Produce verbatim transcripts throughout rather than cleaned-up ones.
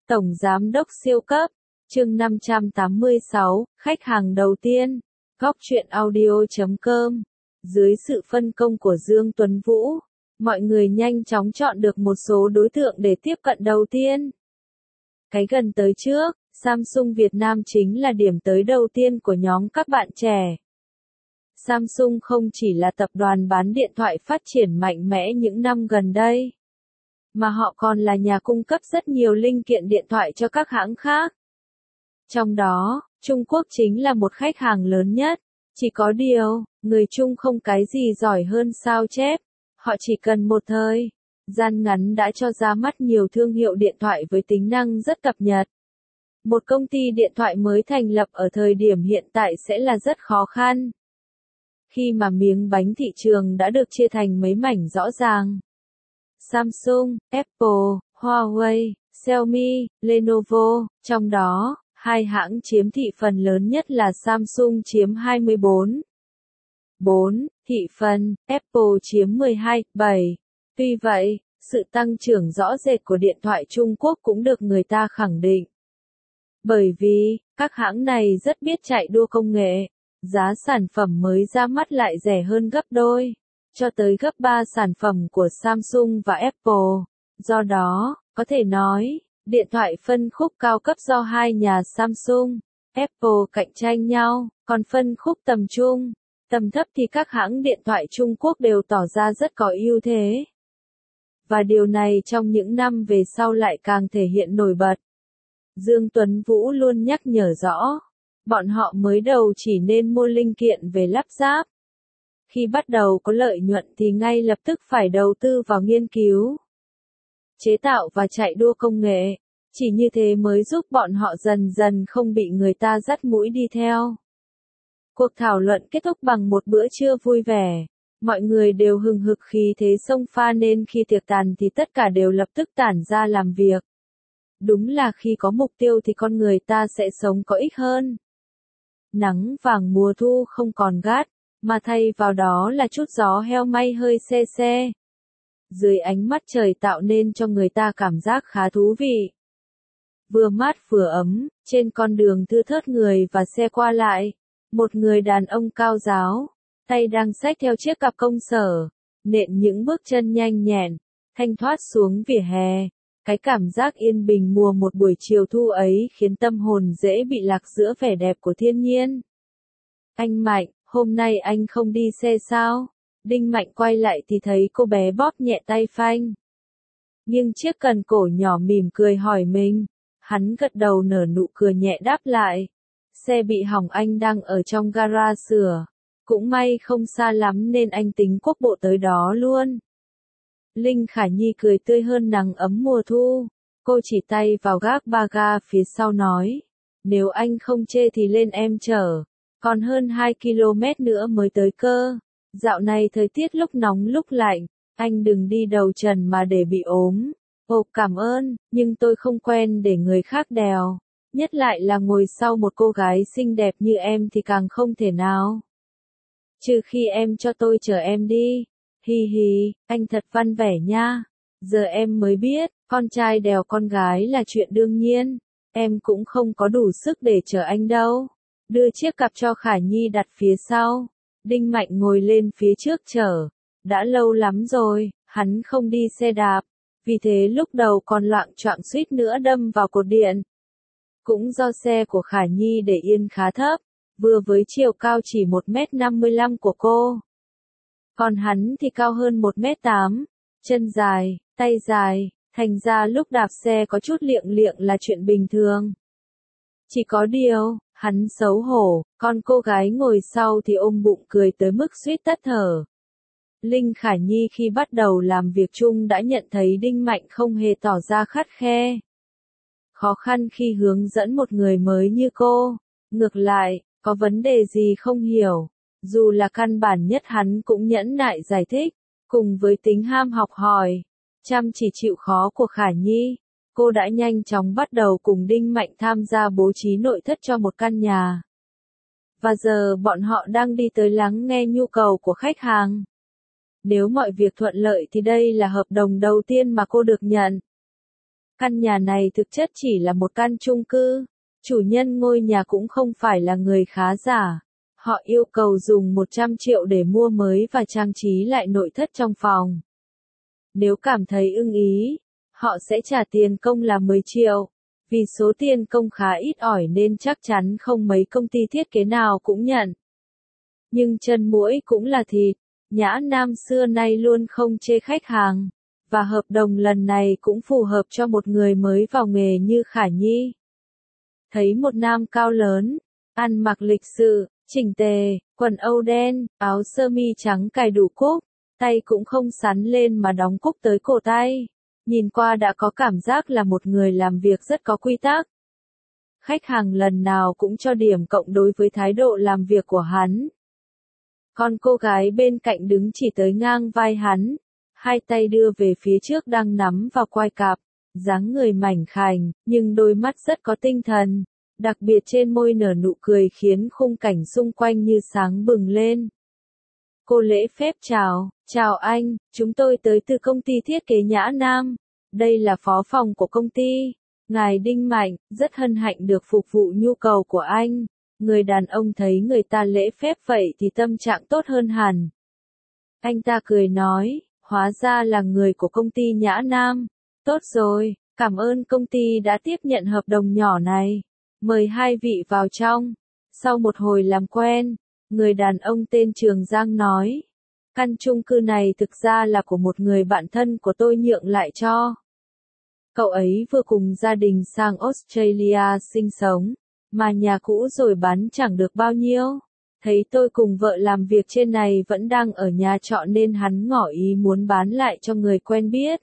Tổng Giám đốc siêu cấp, chương năm trăm tám mươi sáu, khách hàng đầu tiên, góc truyện audio chấm com. Dưới sự phân công của Dương Tuấn Vũ, mọi người nhanh chóng chọn được một số đối tượng để tiếp cận đầu tiên. Cái gần tới trước, Samsung Việt Nam chính là điểm tới đầu tiên của nhóm các bạn trẻ. Samsung không chỉ là tập đoàn bán điện thoại phát triển mạnh mẽ những năm gần đây, mà họ còn là nhà cung cấp rất nhiều linh kiện điện thoại cho các hãng khác. Trong đó, Trung Quốc chính là một khách hàng lớn nhất. Chỉ có điều, người Trung không cái gì giỏi hơn sao chép. Họ chỉ cần một thời gian ngắn đã cho ra mắt nhiều thương hiệu điện thoại với tính năng rất cập nhật. Một công ty điện thoại mới thành lập ở thời điểm hiện tại sẽ là rất khó khăn, khi mà miếng bánh thị trường đã được chia thành mấy mảnh rõ ràng. Samsung, Apple, Huawei, Xiaomi, Lenovo, trong đó, hai hãng chiếm thị phần lớn nhất là Samsung chiếm hai mươi bốn phẩy bốn thị phần, Apple chiếm mười hai phẩy bảy. Tuy vậy, sự tăng trưởng rõ rệt của điện thoại Trung Quốc cũng được người ta khẳng định. Bởi vì, các hãng này rất biết chạy đua công nghệ, giá sản phẩm mới ra mắt lại rẻ hơn gấp đôi, cho tới gấp ba sản phẩm của Samsung và Apple. Do đó, có thể nói, điện thoại phân khúc cao cấp do hai nhà Samsung, Apple cạnh tranh nhau, còn phân khúc tầm trung, tầm thấp thì các hãng điện thoại Trung Quốc đều tỏ ra rất có ưu thế. Và điều này trong những năm về sau lại càng thể hiện nổi bật. Dương Tuấn Vũ luôn nhắc nhở rõ, bọn họ mới đầu chỉ nên mua linh kiện về lắp ráp. Khi bắt đầu có lợi nhuận thì ngay lập tức phải đầu tư vào nghiên cứu, chế tạo và chạy đua công nghệ. Chỉ như thế mới giúp bọn họ dần dần không bị người ta dắt mũi đi theo. Cuộc thảo luận kết thúc bằng một bữa trưa vui vẻ. Mọi người đều hừng hực khí thế xông pha nên khi tiệc tàn thì tất cả đều lập tức tản ra làm việc. Đúng là khi có mục tiêu thì con người ta sẽ sống có ích hơn. Nắng vàng mùa thu không còn gắt, mà thay vào đó là chút gió heo may hơi se se. Dưới ánh mắt trời tạo nên cho người ta cảm giác khá thú vị. Vừa mát vừa ấm, trên con đường thưa thớt người và xe qua lại. Một người đàn ông cao ráo, tay đang xách theo chiếc cặp công sở, nện những bước chân nhanh nhẹn, thanh thoát xuống vỉa hè. Cái cảm giác yên bình mùa một buổi chiều thu ấy khiến tâm hồn dễ bị lạc giữa vẻ đẹp của thiên nhiên. Anh Mạnh, hôm nay anh không đi xe sao? Đinh Mạnh quay lại thì thấy cô bé bóp nhẹ tay phanh, nhưng chiếc cần cổ nhỏ mỉm cười hỏi mình. Hắn gật đầu nở nụ cười nhẹ đáp lại. Xe bị hỏng, anh đang ở trong gara sửa. Cũng may không xa lắm nên anh tính quốc bộ tới đó luôn. Linh Khả Nhi cười tươi hơn nắng ấm mùa thu. Cô chỉ tay vào gác ba ga phía sau nói. Nếu anh không chê thì lên em chở. Còn hơn hai ki lô mét nữa mới tới cơ. Dạo này thời tiết lúc nóng lúc lạnh. Anh đừng đi đầu trần mà để bị ốm. Ồ, cảm ơn, nhưng tôi không quen để người khác đèo. Nhất lại là ngồi sau một cô gái xinh đẹp như em thì càng không thể nào. Trừ khi em cho tôi chở em đi. Hi hi, anh thật văn vẻ nha. Giờ em mới biết, con trai đèo con gái là chuyện đương nhiên. Em cũng không có đủ sức để chở anh đâu. Đưa chiếc cặp cho Khả Nhi đặt phía sau. Đinh Mạnh ngồi lên phía trước chở. Đã lâu lắm rồi, hắn không đi xe đạp. Vì thế lúc đầu còn loạng choạng suýt nữa đâm vào cột điện. Cũng do xe của Khả Nhi để yên khá thấp, vừa với chiều cao chỉ một mét năm mươi lăm của cô. Còn hắn thì cao hơn một mét tám, chân dài, tay dài, thành ra lúc đạp xe có chút liệng liệng là chuyện bình thường. Chỉ có điều, hắn xấu hổ, còn cô gái ngồi sau thì ôm bụng cười tới mức suýt tắt thở. Linh Khả Nhi khi bắt đầu làm việc chung đã nhận thấy Đinh Mạnh không hề tỏ ra khắt khe. Khó khăn khi hướng dẫn một người mới như cô. Ngược lại, có vấn đề gì không hiểu. Dù là căn bản nhất hắn cũng nhẫn nại giải thích. Cùng với tính ham học hỏi, chăm chỉ chịu khó của Khả Nhi, cô đã nhanh chóng bắt đầu cùng Đinh Mạnh tham gia bố trí nội thất cho một căn nhà. Và giờ bọn họ đang đi tới lắng nghe nhu cầu của khách hàng. Nếu mọi việc thuận lợi thì đây là hợp đồng đầu tiên mà cô được nhận. Căn nhà này thực chất chỉ là một căn chung cư. Chủ nhân ngôi nhà cũng không phải là người khá giả. Họ yêu cầu dùng một trăm triệu để mua mới và trang trí lại nội thất trong phòng. Nếu cảm thấy ưng ý, họ sẽ trả tiền công là mười triệu. Vì số tiền công khá ít ỏi nên chắc chắn không mấy công ty thiết kế nào cũng nhận. Nhưng chân muỗi cũng là thịt. Nhã Nam xưa nay luôn không chê khách hàng. Và hợp đồng lần này cũng phù hợp cho một người mới vào nghề như Khả Nhi. Thấy một nam cao lớn, ăn mặc lịch sự, chỉnh tề, quần âu đen, áo sơ mi trắng cài đủ cúc, tay cũng không xắn lên mà đóng cúc tới cổ tay. Nhìn qua đã có cảm giác là một người làm việc rất có quy tắc. Khách hàng lần nào cũng cho điểm cộng đối với thái độ làm việc của hắn. Còn cô gái bên cạnh đứng chỉ tới ngang vai hắn, hai tay đưa về phía trước đang nắm vào quai cạp, dáng người mảnh khảnh, nhưng đôi mắt rất có tinh thần, đặc biệt trên môi nở nụ cười khiến khung cảnh xung quanh như sáng bừng lên. Cô lễ phép chào, chào anh, chúng tôi tới từ công ty thiết kế Nhã Nam, đây là phó phòng của công ty, ngài Đinh Mạnh, rất hân hạnh được phục vụ nhu cầu của anh. Người đàn ông thấy người ta lễ phép vậy thì tâm trạng tốt hơn hẳn. Anh ta cười nói, hóa ra là người của công ty Nhã Nam. Tốt rồi, cảm ơn công ty đã tiếp nhận hợp đồng nhỏ này. Mời hai vị vào trong. Sau một hồi làm quen, người đàn ông tên Trường Giang nói, căn chung cư này thực ra là của một người bạn thân của tôi nhượng lại cho. Cậu ấy vừa cùng gia đình sang Australia sinh sống, mà nhà cũ rồi bán chẳng được bao nhiêu. Thấy tôi cùng vợ làm việc trên này vẫn đang ở nhà trọ nên hắn ngỏ ý muốn bán lại cho người quen biết.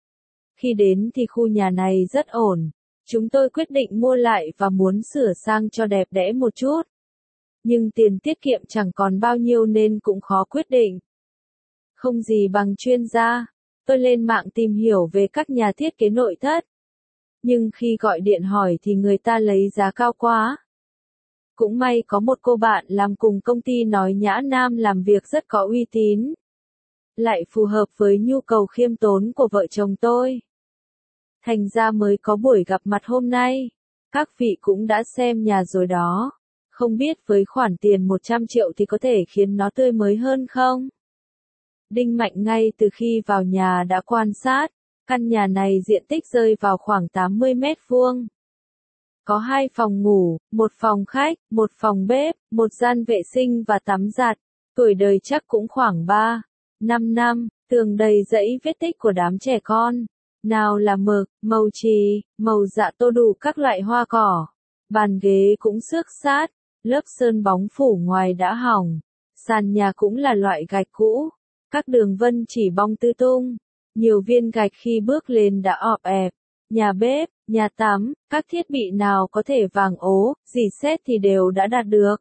Khi đến thì khu nhà này rất ổn. Chúng tôi quyết định mua lại và muốn sửa sang cho đẹp đẽ một chút. Nhưng tiền tiết kiệm chẳng còn bao nhiêu nên cũng khó quyết định. Không gì bằng chuyên gia. Tôi lên mạng tìm hiểu về các nhà thiết kế nội thất. Nhưng khi gọi điện hỏi thì người ta lấy giá cao quá. Cũng may có một cô bạn làm cùng công ty nói Nhã Nam làm việc rất có uy tín. Lại phù hợp với nhu cầu khiêm tốn của vợ chồng tôi. Thành ra mới có buổi gặp mặt hôm nay. Các vị cũng đã xem nhà rồi đó. Không biết với khoản tiền một trăm triệu thì có thể khiến nó tươi mới hơn không? Đinh Mạnh ngay từ khi vào nhà đã quan sát. Căn nhà này diện tích rơi vào khoảng tám mươi mét vuông. Có hai phòng ngủ, một phòng khách, một phòng bếp, một gian vệ sinh và tắm giặt. Tuổi đời chắc cũng khoảng ba, năm năm, tường đầy dãy vết tích của đám trẻ con. Nào là mực, màu chì, màu dạ tô đủ các loại hoa cỏ. Bàn ghế cũng xước xát, lớp sơn bóng phủ ngoài đã hỏng. Sàn nhà cũng là loại gạch cũ. Các đường vân chỉ bong tứ tung. Nhiều viên gạch khi bước lên đã ọp ẹp. Nhà bếp, nhà tắm, các thiết bị nào có thể vàng ố, dỉ sét thì đều đã đạt được.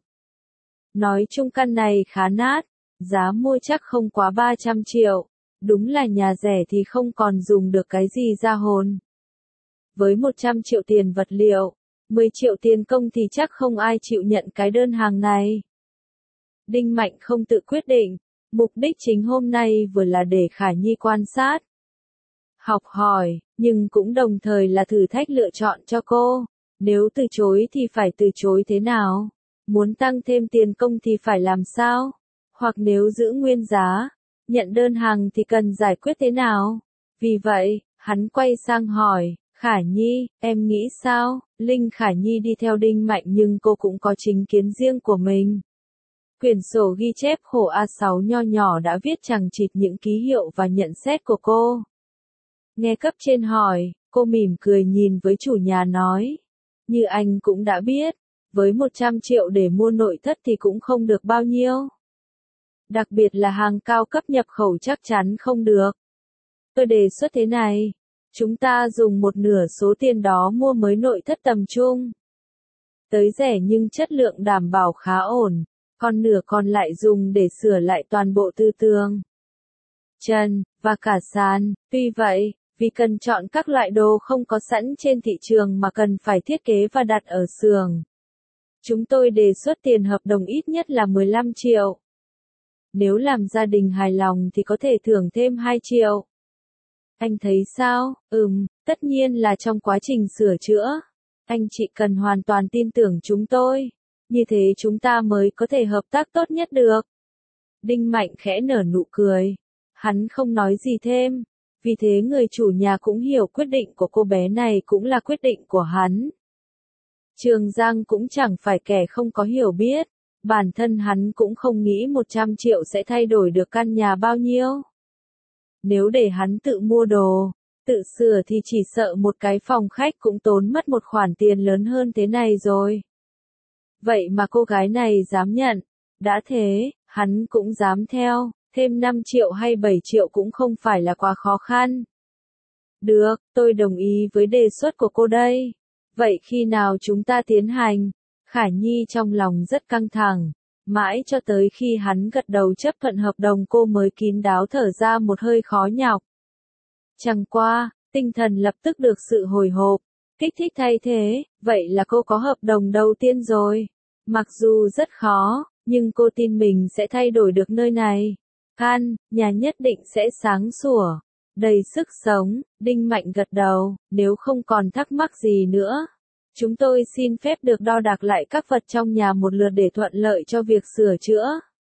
Nói chung căn này khá nát, giá mua chắc không quá ba trăm triệu. Đúng là nhà rẻ thì không còn dùng được cái gì ra hồn. Với một trăm triệu tiền vật liệu, mười triệu tiền công thì chắc không ai chịu nhận cái đơn hàng này. Đinh Mạnh không tự quyết định, mục đích chính hôm nay vừa là để Khả Nhi quan sát, học hỏi, nhưng cũng đồng thời là thử thách lựa chọn cho cô. Nếu từ chối thì phải từ chối thế nào? Muốn tăng thêm tiền công thì phải làm sao? Hoặc nếu giữ nguyên giá, nhận đơn hàng thì cần giải quyết thế nào? Vì vậy, hắn quay sang hỏi, Khả Nhi, em nghĩ sao? Linh Khả Nhi đi theo Đinh Mạnh nhưng cô cũng có chính kiến riêng của mình. Quyển sổ ghi chép khổ A sáu nho nhỏ đã viết chằng chịt những ký hiệu và nhận xét của cô. Nghe cấp trên hỏi, cô mỉm cười nhìn với chủ nhà nói. Như anh cũng đã biết, với một trăm triệu để mua nội thất thì cũng không được bao nhiêu. Đặc biệt là hàng cao cấp nhập khẩu chắc chắn không được. Tôi đề xuất thế này. Chúng ta dùng một nửa số tiền đó mua mới nội thất tầm trung. Tới rẻ nhưng chất lượng đảm bảo khá ổn. Còn nửa còn lại dùng để sửa lại toàn bộ tư tường, trần, và cả sàn. Tuy vậy, vì cần chọn các loại đồ không có sẵn trên thị trường mà cần phải thiết kế và đặt ở xưởng, chúng tôi đề xuất tiền hợp đồng ít nhất là mười lăm triệu. Nếu làm gia đình hài lòng thì có thể thưởng thêm hai triệu. Anh thấy sao? Ừm, tất nhiên là trong quá trình sửa chữa. Anh chỉ cần hoàn toàn tin tưởng chúng tôi. Như thế chúng ta mới có thể hợp tác tốt nhất được. Đinh Mạnh khẽ nở nụ cười. Hắn không nói gì thêm. Vì thế người chủ nhà cũng hiểu quyết định của cô bé này cũng là quyết định của hắn. Trường Giang cũng chẳng phải kẻ không có hiểu biết. Bản thân hắn cũng không nghĩ một trăm triệu sẽ thay đổi được căn nhà bao nhiêu. Nếu để hắn tự mua đồ, tự sửa thì chỉ sợ một cái phòng khách cũng tốn mất một khoản tiền lớn hơn thế này rồi. Vậy mà cô gái này dám nhận. Đã thế, hắn cũng dám theo, thêm năm triệu hay bảy triệu cũng không phải là quá khó khăn. Được, tôi đồng ý với đề xuất của cô đây. Vậy khi nào chúng ta tiến hành? Khả Nhi trong lòng rất căng thẳng. Mãi cho tới khi hắn gật đầu chấp thuận hợp đồng cô mới kín đáo thở ra một hơi khó nhọc. Chẳng qua, tinh thần lập tức được sự hồi hộp, kích thích thay thế, vậy là cô có hợp đồng đầu tiên rồi. Mặc dù rất khó, nhưng cô tin mình sẽ thay đổi được nơi này. Căn nhà nhất định sẽ sáng sủa, đầy sức sống. Đinh Mạnh gật đầu, nếu không còn thắc mắc gì nữa. Chúng tôi xin phép được đo đạc lại các vật trong nhà một lượt để thuận lợi cho việc sửa chữa.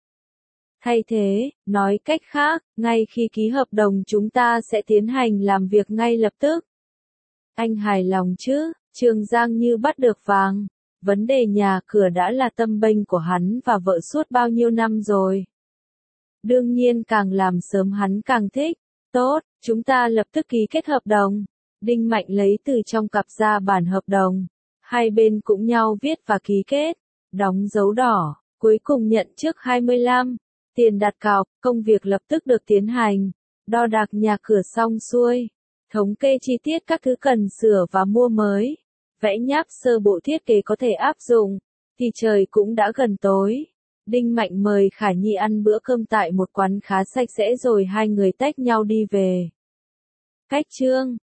Thay thế, nói cách khác, ngay khi ký hợp đồng chúng ta sẽ tiến hành làm việc ngay lập tức. Anh hài lòng chứ? Trường Giang như bắt được vàng. Vấn đề nhà cửa đã là tâm bênh của hắn và vợ suốt bao nhiêu năm rồi. Đương nhiên càng làm sớm hắn càng thích. Tốt, chúng ta lập tức ký kết hợp đồng. Đinh Mạnh lấy từ trong cặp ra bản hợp đồng. Hai bên cũng nhau viết và ký kết. Đóng dấu đỏ, cuối cùng nhận trước hai mươi lăm. Tiền đặt cọc, công việc lập tức được tiến hành. Đo đạc nhà cửa xong xuôi. Thống kê chi tiết các thứ cần sửa và mua mới. Vẽ nháp sơ bộ thiết kế có thể áp dụng. Thì trời cũng đã gần tối. Đinh Mạnh mời Khả Nhi ăn bữa cơm tại một quán khá sạch sẽ rồi hai người tách nhau đi về. Cách chương